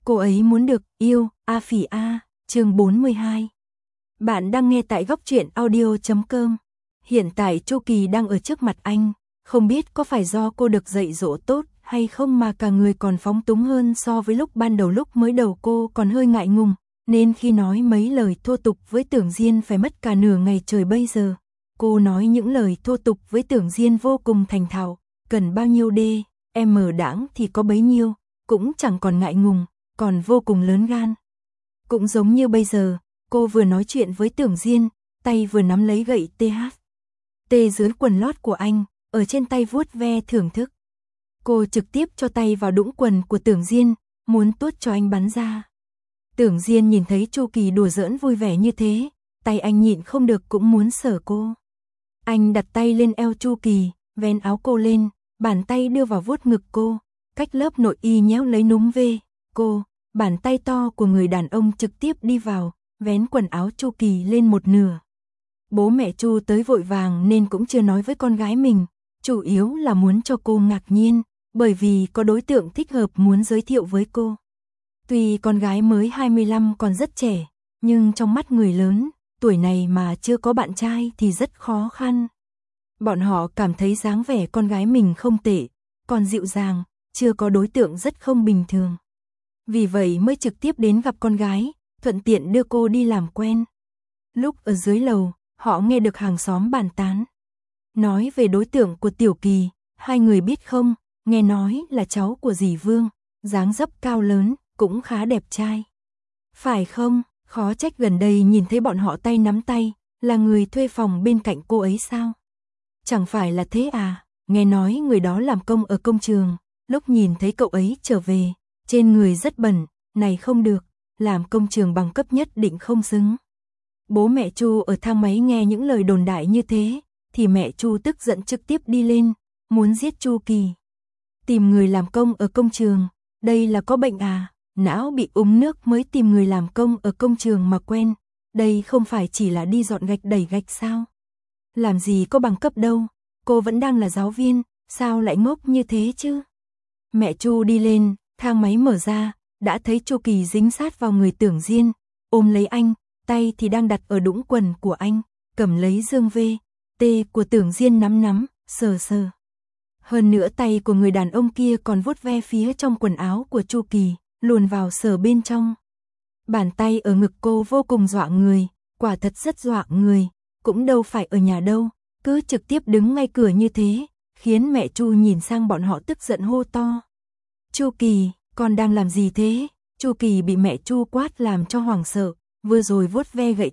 Cô ấy muốn được yêu, A Phỉ A, chương 42. Bạn đang nghe tại góc truyện audio.com. Hiện tại Chu Kỳ đang ở trước mặt anh, không biết có phải do cô được dạy dỗ tốt hay không mà cả người còn phóng túng hơn so với lúc ban đầu. Lúc mới đầu cô còn hơi ngại ngùng, nên khi nói mấy lời thô tục với Tưởng Diên phải mất cả nửa ngày trời. Bây giờ, cô nói những lời thô tục với Tưởng Diên vô cùng thành thạo, cần bao nhiêu đãng thì có bấy nhiêu, cũng chẳng còn ngại ngùng, còn vô cùng lớn gan. Cũng giống như bây giờ, cô vừa nói chuyện với Tưởng Diên, tay vừa nắm lấy gậy THT dưới quần lót của anh, ở trên tay vuốt ve thưởng thức. Cô trực tiếp cho tay vào đũng quần của Tưởng Diên, muốn tuốt cho anh bắn ra. Tưởng Diên nhìn thấy Chu Kỳ đùa giỡn vui vẻ như thế, tay anh nhịn không được cũng muốn sờ cô. Anh đặt tay lên eo Chu Kỳ, vén áo cô lên, bàn tay đưa vào vuốt ngực cô, cách lớp nội y nhéo lấy núm ve cô, bàn tay to của người đàn ông trực tiếp đi vào, vén quần áo Chu Kỳ lên một nửa. Bố mẹ Chu tới vội vàng nên cũng chưa nói với con gái mình, chủ yếu là muốn cho cô ngạc nhiên, bởi vì có đối tượng thích hợp muốn giới thiệu với cô. Tuy con gái mới 25 còn rất trẻ, nhưng trong mắt người lớn, tuổi này mà chưa có bạn trai thì rất khó khăn. Bọn họ cảm thấy dáng vẻ con gái mình không tệ, còn dịu dàng, chưa có đối tượng rất không bình thường. Vì vậy mới trực tiếp đến gặp con gái, thuận tiện đưa cô đi làm quen. Lúc ở dưới lầu, họ nghe được hàng xóm bàn tán. Nói về đối tượng của Tiểu Kỳ, hai người biết không, nghe nói là cháu của dì Vương, dáng dấp cao lớn, cũng khá đẹp trai. Phải không, khó trách gần đây nhìn thấy bọn họ tay nắm tay, là người thuê phòng bên cạnh cô ấy sao? Chẳng phải là thế à, nghe nói người đó làm công ở công trường, lúc nhìn thấy cậu ấy trở về, trên người rất bẩn, này không được, làm công trường bằng cấp nhất định không xứng. Bố mẹ Chu ở thang máy nghe những lời đồn đại như thế, thì mẹ Chu tức giận trực tiếp đi lên, muốn giết Chu Kỳ. Tìm người làm công ở công trường, đây là có bệnh à, não bị úng nước mới tìm người làm công ở công trường mà quen, đây không phải chỉ là đi dọn gạch đẩy gạch sao? Làm gì có bằng cấp đâu, cô vẫn đang là giáo viên, sao lại ngốc như thế chứ? Mẹ Chu đi lên, thang máy mở ra, đã thấy Chu Kỳ dính sát vào người Tưởng Diên, ôm lấy anh, tay thì đang đặt ở đũng quần của anh, cầm lấy dương VT của Tưởng Diên nắm, sờ. Hơn nữa tay của người đàn ông kia còn vuốt ve phía trong quần áo của Chu Kỳ, luồn vào sờ bên trong. Bàn tay ở ngực cô vô cùng dọa người, quả thật rất dọa người, cũng đâu phải ở nhà đâu, cứ trực tiếp đứng ngay cửa như thế, khiến mẹ Chu nhìn sang bọn họ tức giận hô to. Chu Kỳ, con đang làm gì thế? Chu Kỳ bị mẹ Chu quát làm cho hoảng sợ, vừa rồi vuốt ve gậy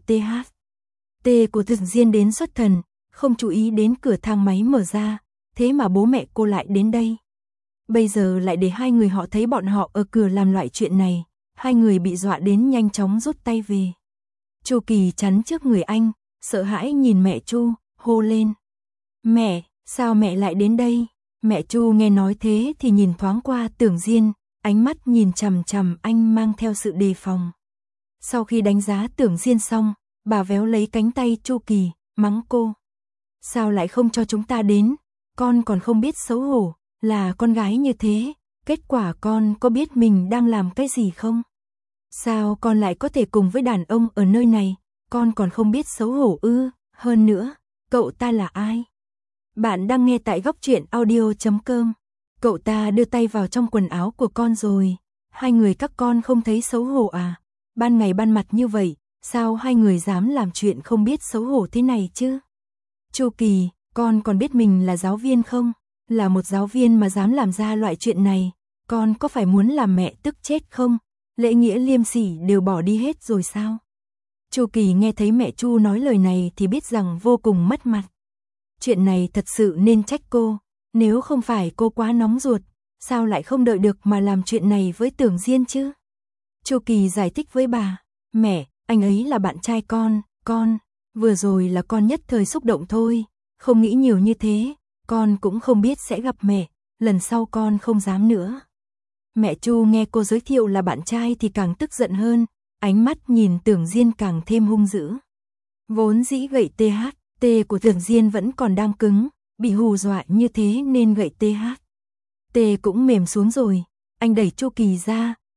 THT của Tưởng Diên đến xuất thần, không chú ý đến cửa thang máy mở ra, thế mà bố mẹ cô lại đến đây. Bây giờ lại để hai người họ thấy bọn họ ở cửa làm loại chuyện này, hai người bị dọa đến nhanh chóng rút tay về. Chu Kỳ chắn trước người anh, sợ hãi nhìn mẹ Chu, hô lên. Mẹ, sao mẹ lại đến đây? Mẹ Chu nghe nói thế thì nhìn thoáng qua Tưởng Diên, ánh mắt nhìn chằm chằm anh mang theo sự đề phòng. Sau khi đánh giá Tưởng Diên xong, bà véo lấy cánh tay Chu Kỳ, mắng cô. Sao lại không cho chúng ta đến? Con còn không biết xấu hổ, là con gái như thế, kết quả con có biết mình đang làm cái gì không? Sao con lại có thể cùng với đàn ông ở nơi này, con còn không biết xấu hổ ư? Hơn nữa, cậu ta là ai? Bạn đang nghe tại góc truyện audio.com. Cậu ta đưa tay vào trong quần áo của con rồi, hai người các con không thấy xấu hổ à? Ban ngày ban mặt như vậy, sao hai người dám làm chuyện không biết xấu hổ thế này chứ? Chu Kỳ, con còn biết mình là giáo viên không? Là một giáo viên mà dám làm ra loại chuyện này, con có phải muốn làm mẹ tức chết không? Lễ nghĩa liêm sỉ đều bỏ đi hết rồi sao? Chu Kỳ nghe thấy mẹ Chu nói lời này thì biết rằng vô cùng mất mặt. Chuyện này thật sự nên trách cô, nếu không phải cô quá nóng ruột, sao lại không đợi được mà làm chuyện này với Tưởng Diên chứ? Chu Kỳ giải thích với bà, mẹ, anh ấy là bạn trai con, vừa rồi là con nhất thời xúc động thôi, không nghĩ nhiều như thế, con cũng không biết sẽ gặp mẹ, lần sau con không dám nữa. Mẹ Chu nghe cô giới thiệu là bạn trai thì càng tức giận hơn, ánh mắt nhìn Tưởng Diên càng thêm hung dữ. Vốn dĩ gậy THT của Tưởng Diên vẫn còn đang cứng, bị hù dọa như thế nên gậy THT cũng mềm xuống rồi. Anh đẩy Chu Kỳ ra,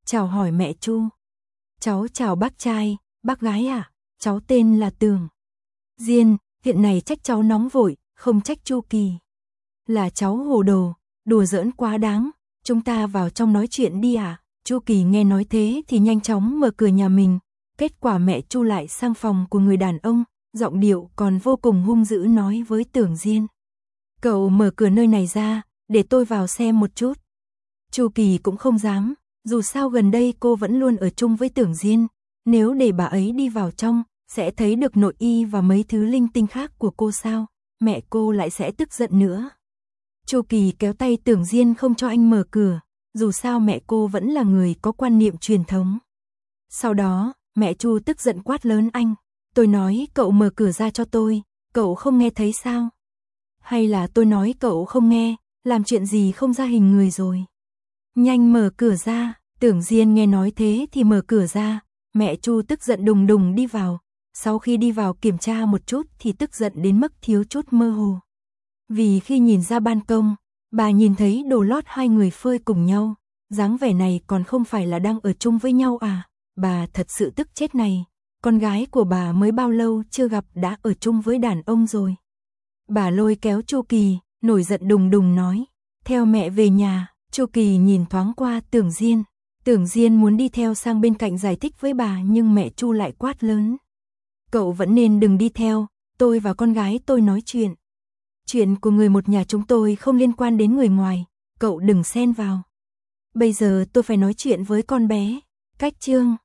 chào hỏi mẹ Chu. Cháu chào bác trai, bác gái ạ, cháu tên là Tưởng Diên, hiện này trách cháu nóng vội, không trách Chu Kỳ. Là cháu hồ đồ, đùa giỡn quá đáng, chúng ta vào trong nói chuyện đi ạ. Chu Kỳ nghe nói thế thì nhanh chóng mở cửa nhà mình, kết quả mẹ Chu lại sang phòng của người đàn ông, giọng điệu còn vô cùng hung dữ nói với Tưởng Diên. Cậu mở cửa nơi này ra, để tôi vào xem một chút. Chu Kỳ cũng không dám, dù sao gần đây cô vẫn luôn ở chung với Tưởng Diên, nếu để bà ấy đi vào trong, sẽ thấy được nội y và mấy thứ linh tinh khác của cô sao, mẹ cô lại sẽ tức giận nữa. Chu Kỳ kéo tay Tưởng Diên không cho anh mở cửa, dù sao mẹ cô vẫn là người có quan niệm truyền thống. Sau đó, mẹ Chu tức giận quát lớn anh, tôi nói cậu mở cửa ra cho tôi, cậu không nghe thấy sao? Hay là tôi nói cậu không nghe, làm chuyện gì không ra hình người rồi? Nhanh mở cửa ra. Tưởng Diên nghe nói thế thì mở cửa ra, mẹ Chu tức giận đùng đùng đi vào, sau khi đi vào kiểm tra một chút thì tức giận đến mức thiếu chút mơ hồ. Vì khi nhìn ra ban công, bà nhìn thấy đồ lót hai người phơi cùng nhau, dáng vẻ này còn không phải là đang ở chung với nhau à, bà thật sự tức chết này, con gái của bà mới bao lâu chưa gặp đã ở chung với đàn ông rồi. Bà lôi kéo Chu Kỳ, nổi giận đùng đùng nói, theo mẹ về nhà. Chu Kỳ nhìn thoáng qua Tưởng Diên muốn đi theo sang bên cạnh giải thích với bà nhưng mẹ Chu lại quát lớn. Cậu vẫn nên đừng đi theo, tôi và con gái tôi nói chuyện. Chuyện của người một nhà chúng tôi không liên quan đến người ngoài, cậu đừng xen vào. Bây giờ tôi phải nói chuyện với con bé. Cách chương